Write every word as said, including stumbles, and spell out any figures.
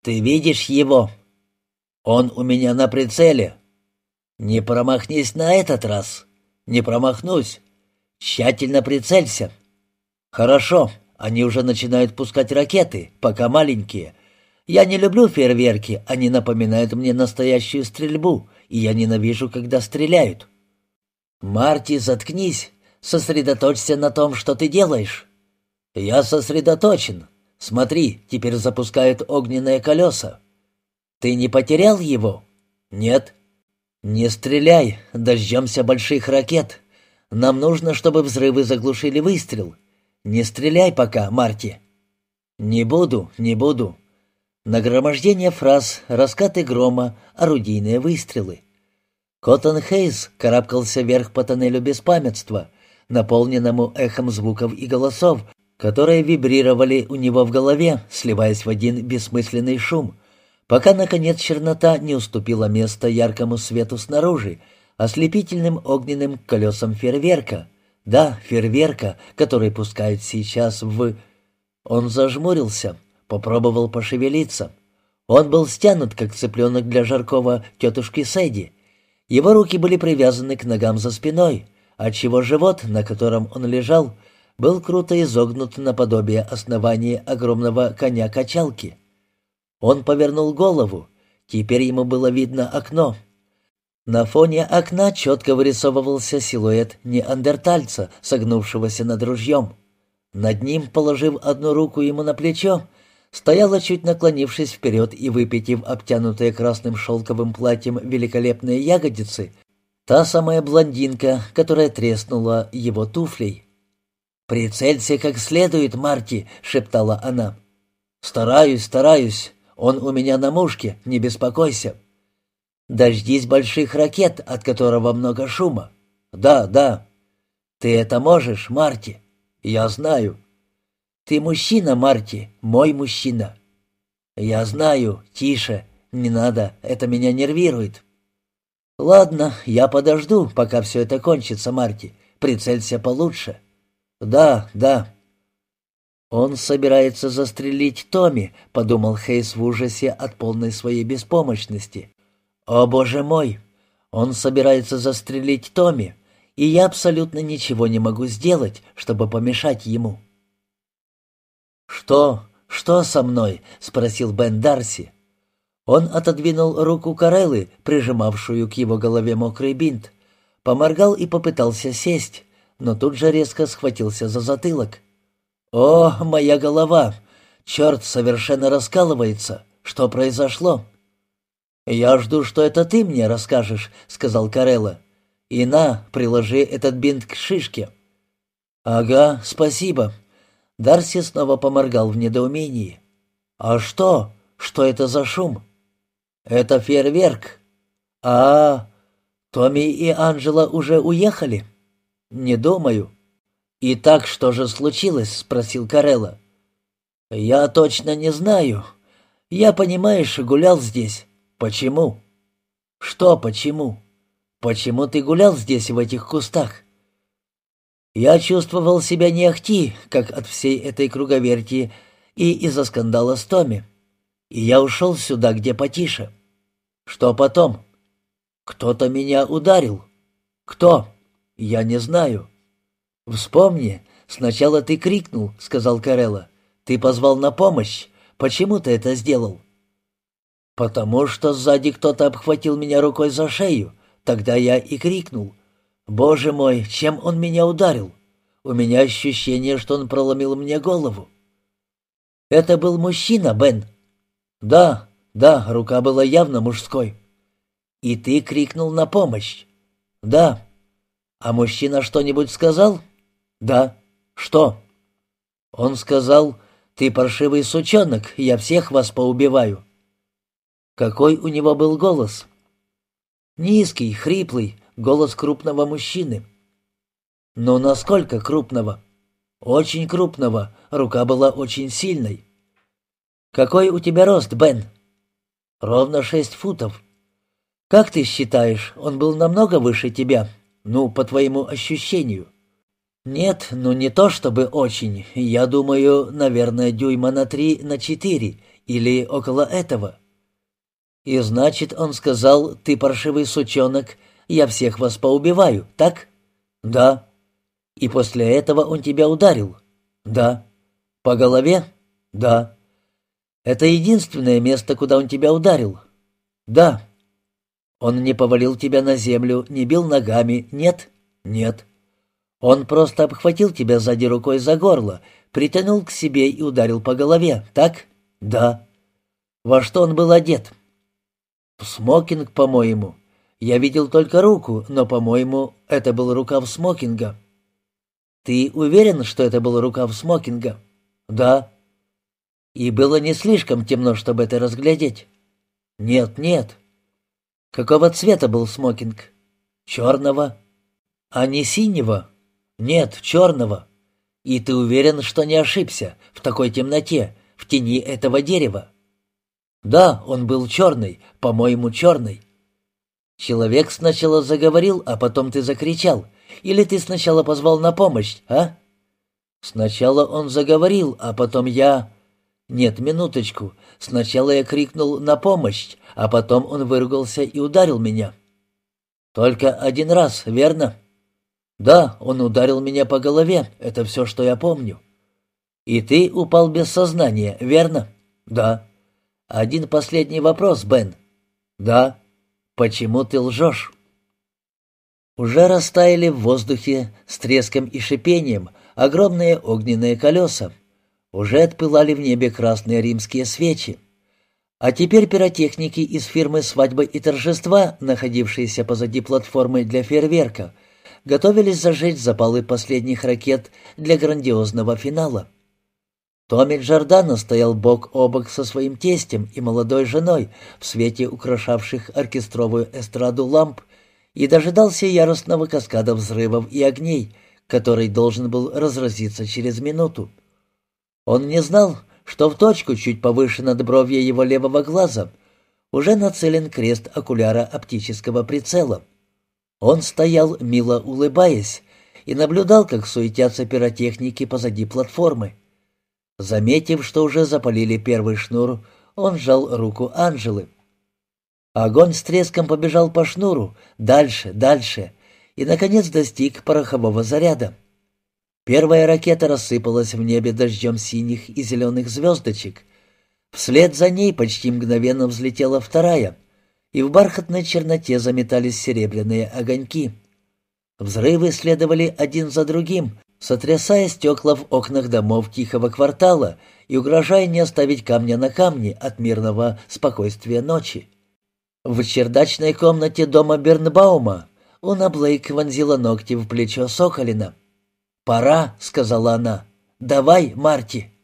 «Ты видишь его? Он у меня на прицеле. Не промахнись на этот раз. Не промахнусь. Тщательно прицелься. Хорошо, они уже начинают пускать ракеты, пока маленькие. Я не люблю фейерверки, они напоминают мне настоящую стрельбу, и я ненавижу, когда стреляют. Марти, заткнись, сосредоточься на том, что ты делаешь». «Я сосредоточен. Смотри, теперь запускают огненные колеса». «Ты не потерял его?» «Нет». «Не стреляй, дождемся больших ракет. Нам нужно, чтобы взрывы заглушили выстрел. Не стреляй пока, Марти». «Не буду, не буду». Нагромождение фраз, раскаты грома, орудийные выстрелы. Коттон Хейс карабкался вверх по тоннелю беспамятства, наполненному эхом звуков и голосов, которые вибрировали у него в голове, сливаясь в один бессмысленный шум, пока, наконец, чернота не уступила место яркому свету снаружи, ослепительным огненным колесам фейерверка. Да, фейерверка, который пускают сейчас в... Он зажмурился, попробовал пошевелиться. Он был стянут, как цыпленок для жаркого тетушки Сэдди. Его руки были привязаны к ногам за спиной, отчего живот, на котором он лежал, был круто изогнут наподобие основания огромного коня-качалки. Он повернул голову. Теперь ему было видно окно. На фоне окна четко вырисовывался силуэт неандертальца, согнувшегося над ружьем. Над ним, положив одну руку ему на плечо, стояла, чуть наклонившись вперед и выпитив обтянутые красным шелковым платьем великолепные ягодицы, та самая блондинка, которая треснула его туфлей. «Прицелься как следует, Марти», — шептала она. «Стараюсь, стараюсь. Он у меня на мушке, не беспокойся». «Дождись больших ракет, от которого много шума». «Да, да». «Ты это можешь, Марти?» «Я знаю». «Ты мужчина, Марти, мой мужчина». «Я знаю, тише, не надо, это меня нервирует». «Ладно, я подожду, пока все это кончится, Марти. Прицелься получше». «Да, да». «Он собирается застрелить Томми», — подумал Хейс в ужасе от полной своей беспомощности. «О, боже мой! Он собирается застрелить Томми, и я абсолютно ничего не могу сделать, чтобы помешать ему». «Что? Что со мной?» — спросил Бен Дарси. Он отодвинул руку Кареллы, прижимавшую к его голове мокрый бинт, поморгал и попытался сесть, но тут же резко схватился за затылок. «О, моя голова! Черт, совершенно раскалывается! Что произошло?» «Я жду, что это ты мне расскажешь», — сказал Карелла. «И на, приложи этот бинт к шишке». «Ага, спасибо». Дарси снова поморгал в недоумении. «А что? Что это за шум?» «Это фейерверк». «А, Томми и Анджела уже уехали?» «Не думаю». «Итак, что же случилось?» — спросил Карелла. «Я точно не знаю. Я, понимаешь, гулял здесь. Почему?» «Что почему? Почему ты гулял здесь, в этих кустах?» «Я чувствовал себя не ахти, как от всей этой круговерти и из-за скандала с Томми. И я ушел сюда, где потише». «Что потом?» «Кто-то меня ударил». «Кто?» «Я не знаю». «Вспомни, сначала ты крикнул», — сказал Карелла. «Ты позвал на помощь. Почему ты это сделал?» «Потому что сзади кто-то обхватил меня рукой за шею. Тогда я и крикнул. Боже мой, чем он меня ударил? У меня ощущение, что он проломил мне голову». «Это был мужчина, Бен?» «Да, да, рука была явно мужской». «И ты крикнул на помощь?» «Да». «А мужчина что-нибудь сказал?» «Да». «Что?» «Он сказал, ты паршивый сучонок, я всех вас поубиваю». «Какой у него был голос?» «Низкий, хриплый, голос крупного мужчины». «Но насколько крупного?» «Очень крупного, рука была очень сильной». «Какой у тебя рост, Бен?» «Ровно шесть футов». «Как ты считаешь, он был намного выше тебя? Ну, по твоему ощущению?» «Нет, ну не то чтобы очень. Я думаю, наверное, дюйма на три, на четыре, Или около этого. И значит, он сказал: «Ты паршивый сучонок, я всех вас поубиваю», так? Да. И после этого он тебя ударил? Да. По голове? Да. Это единственное место, куда он тебя ударил? Да. Он не повалил тебя на землю, не бил ногами, нет? Нет. Он просто обхватил тебя сзади рукой за горло, притянул к себе и ударил по голове, так? Да. Во что он был одет? В смокинг, по-моему. Я видел только руку, но, по-моему, это был рукав смокинга. Ты уверен, что это был рукав смокинга? Да. И было не слишком темно, чтобы это разглядеть? Нет, нет. Какого цвета был смокинг? Черного. А не синего? Нет, черного. И ты уверен, что не ошибся в такой темноте, в тени этого дерева? Да, он был черный, по-моему, черный. Человек сначала заговорил, а потом ты закричал. Или ты сначала позвал на помощь, а? Сначала он заговорил, а потом я... Нет, минуточку. Сначала я крикнул на помощь, а потом он выругался и ударил меня. Только один раз, верно? Да, он ударил меня по голове, это все, что я помню. И ты упал без сознания, верно? Да. Один последний вопрос, Бен. Да. Почему ты лжешь? Уже растаяли в воздухе с треском и шипением огромные огненные колеса. Уже отпылали в небе красные римские свечи. А теперь пиротехники из фирмы «Свадьбы и торжества», находившиеся позади платформы для фейерверка, готовились зажечь запалы последних ракет для грандиозного финала. Томми Джордано стоял бок о бок со своим тестем и молодой женой в свете украшавших оркестровую эстраду ламп и дожидался яростного каскада взрывов и огней, который должен был разразиться через минуту. Он не знал, что в точку чуть повыше надбровья его левого глаза уже нацелен крест окуляра оптического прицела. Он стоял, мило улыбаясь, и наблюдал, как суетятся пиротехники позади платформы. Заметив, что уже запалили первый шнур, он сжал руку Анжелы. Огонь с треском побежал по шнуру, дальше, дальше, и, наконец, достиг порохового заряда. Первая ракета рассыпалась в небе дождем синих и зеленых звездочек. Вслед за ней почти мгновенно взлетела вторая, и в бархатной черноте заметались серебряные огоньки. Взрывы следовали один за другим, сотрясая стекла в окнах домов тихого квартала и угрожая не оставить камня на камне от мирного спокойствия ночи. В чердачной комнате дома Бернбаума Уна Блейк вонзила ногти в плечо Соколина. «Пора», — сказала она. «Давай, Марти».